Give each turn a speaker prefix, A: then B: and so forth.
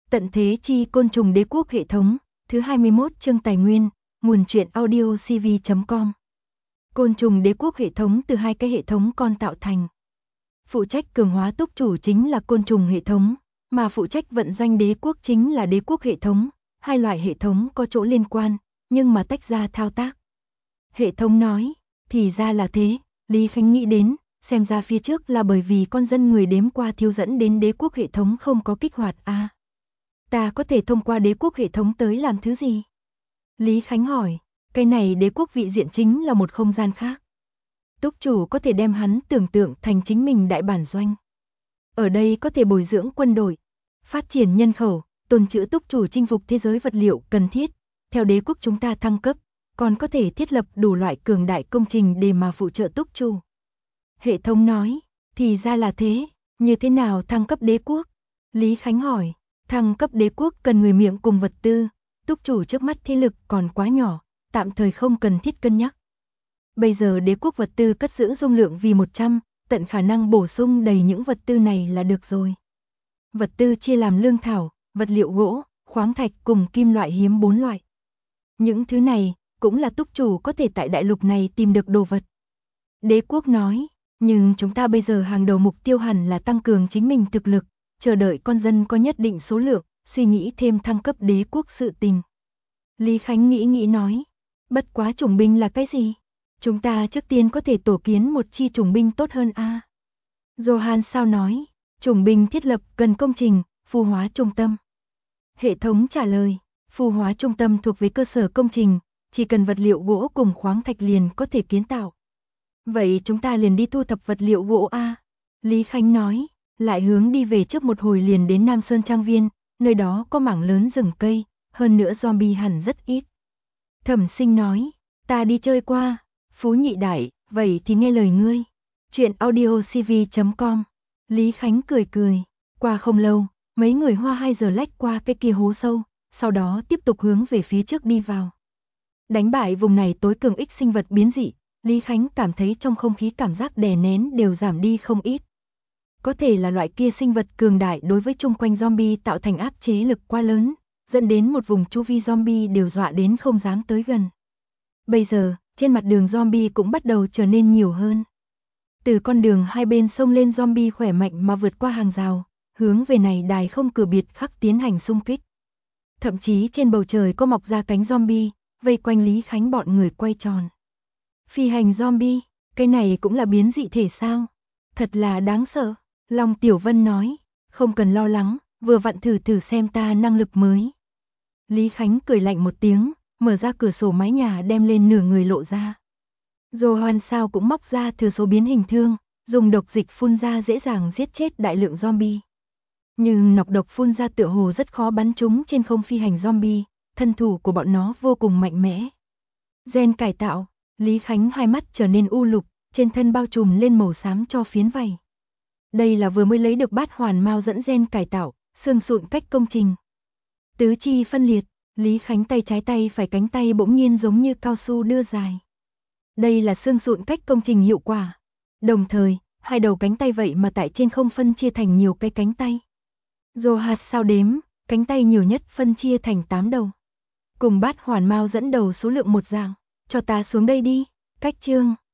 A: Tận thế chi côn trùng đế quốc hệ thống, thứ 21 chương tài nguyên, nguồn truyện audio cv.com. Côn trùng đế quốc hệ thống từ hai cái hệ thống con tạo thành. Phụ trách cường hóa túc chủ chính là côn trùng hệ thống, mà phụ trách vận doanh đế quốc chính là đế quốc hệ thống. Hai loại hệ thống có chỗ liên quan, nhưng mà tách ra thao tác. Hệ thống nói, thì ra là thế, Lý Khánh nghĩ đến, xem ra phía trước là bởi vì con dân người đếm qua thiếu dẫn đến đế quốc hệ thống không có kích hoạt a. Ta có thể thông qua đế quốc hệ thống tới làm thứ gì? Lý Khánh hỏi, cái này đế quốc vị diện chính là một không gian khác. Túc chủ có thể đem hắn tưởng tượng thành chính mình đại bản doanh. Ở đây có thể bồi dưỡng quân đội, phát triển nhân khẩu, tồn trữ túc chủ chinh phục thế giới vật liệu cần thiết. Theo đế quốc chúng ta thăng cấp, còn có thể thiết lập đủ loại cường đại công trình để mà phụ trợ túc chủ. Hệ thống nói, thì ra là thế, như thế nào thăng cấp đế quốc? Lý Khánh hỏi, thăng cấp đế quốc cần người miệng cùng vật tư, túc chủ trước mắt thế lực còn quá nhỏ, tạm thời không cần thiết cân nhắc. Bây giờ đế quốc vật tư cất giữ dung lượng vì 100, tận khả năng bổ sung đầy những vật tư này là được rồi. Vật tư chia làm lương thảo, vật liệu gỗ, khoáng thạch cùng kim loại hiếm 4 loại. Những thứ này cũng là túc chủ có thể tại đại lục này tìm được đồ vật. Đế quốc nói, nhưng chúng ta bây giờ hàng đầu mục tiêu hẳn là tăng cường chính mình thực lực, chờ đợi con dân có nhất định số lượng, suy nghĩ thêm thăng cấp đế quốc sự tình. Lý Khánh nghĩ nói, bất quá chủng binh là cái gì? Chúng ta trước tiên có thể tổ kiến một chi chủng binh tốt hơn a. Johan sao nói, chủng binh thiết lập cần công trình, phù hóa trung tâm. Hệ thống trả lời, phù hóa trung tâm thuộc về cơ sở công trình, chỉ cần vật liệu gỗ cùng khoáng thạch liền có thể kiến tạo. Vậy chúng ta liền đi thu thập vật liệu gỗ a. Lý Khánh nói, lại hướng đi về trước một hồi liền đến Nam Sơn Trang Viên, nơi đó có mảng lớn rừng cây, hơn nữa zombie hẳn rất ít. Thẩm Sinh nói, ta đi chơi qua, Phú Nhị Đại, vậy thì nghe lời ngươi. Chuyện audio cv.com. Lý Khánh cười, qua không lâu, mấy người Hoa 2 giờ lách qua cái kia hố sâu, sau đó tiếp tục hướng về phía trước đi vào. Đánh bại vùng này tối cường ích sinh vật biến dị, Lý Khánh cảm thấy trong không khí cảm giác đè nén đều giảm đi không ít. Có thể là loại kia sinh vật cường đại đối với chung quanh zombie tạo thành áp chế lực quá lớn, dẫn đến một vùng chu vi zombie đều dọa đến không dám tới gần. Bây giờ, trên mặt đường zombie cũng bắt đầu trở nên nhiều hơn. Từ con đường hai bên sông lên zombie khỏe mạnh mà vượt qua hàng rào, hướng về này đài không cửa biệt khắc tiến hành xung kích. Thậm chí trên bầu trời có mọc ra cánh zombie, vây quanh Lý Khánh bọn người quay tròn. Phi hành zombie, cái này cũng là biến dị thể sao? Thật là đáng sợ. Long Tiểu Vân nói, không cần lo lắng, vừa vặn thử xem ta năng lực mới. Lý Khánh cười lạnh một tiếng, mở ra cửa sổ mái nhà đem lên nửa người lộ ra. Johan sao cũng móc ra thừa số biến hình thương, dùng độc dịch phun ra dễ dàng giết chết đại lượng zombie. Nhưng nọc độc phun ra tựa hồ rất khó bắn trúng trên không phi hành zombie, thân thủ của bọn nó vô cùng mạnh mẽ. Gen cải tạo, Lý Khánh hai mắt trở nên u lục, trên thân bao trùm lên màu xám cho phiến vảy. Đây là vừa mới lấy được bát hoàn mao dẫn gen cải tạo, xương sụn cách công trình. Tứ chi phân liệt, Lý Khánh tay trái tay phải cánh tay bỗng nhiên giống như cao su đưa dài. Đây là xương sụn cách công trình hiệu quả. Đồng thời, hai đầu cánh tay vậy mà tại trên không phân chia thành nhiều cái cánh tay. Johan sao đếm, cánh tay nhiều nhất phân chia thành 8 đầu. Cùng bát hoàn mao dẫn đầu số lượng một dạng, cho ta xuống đây đi, cách chương.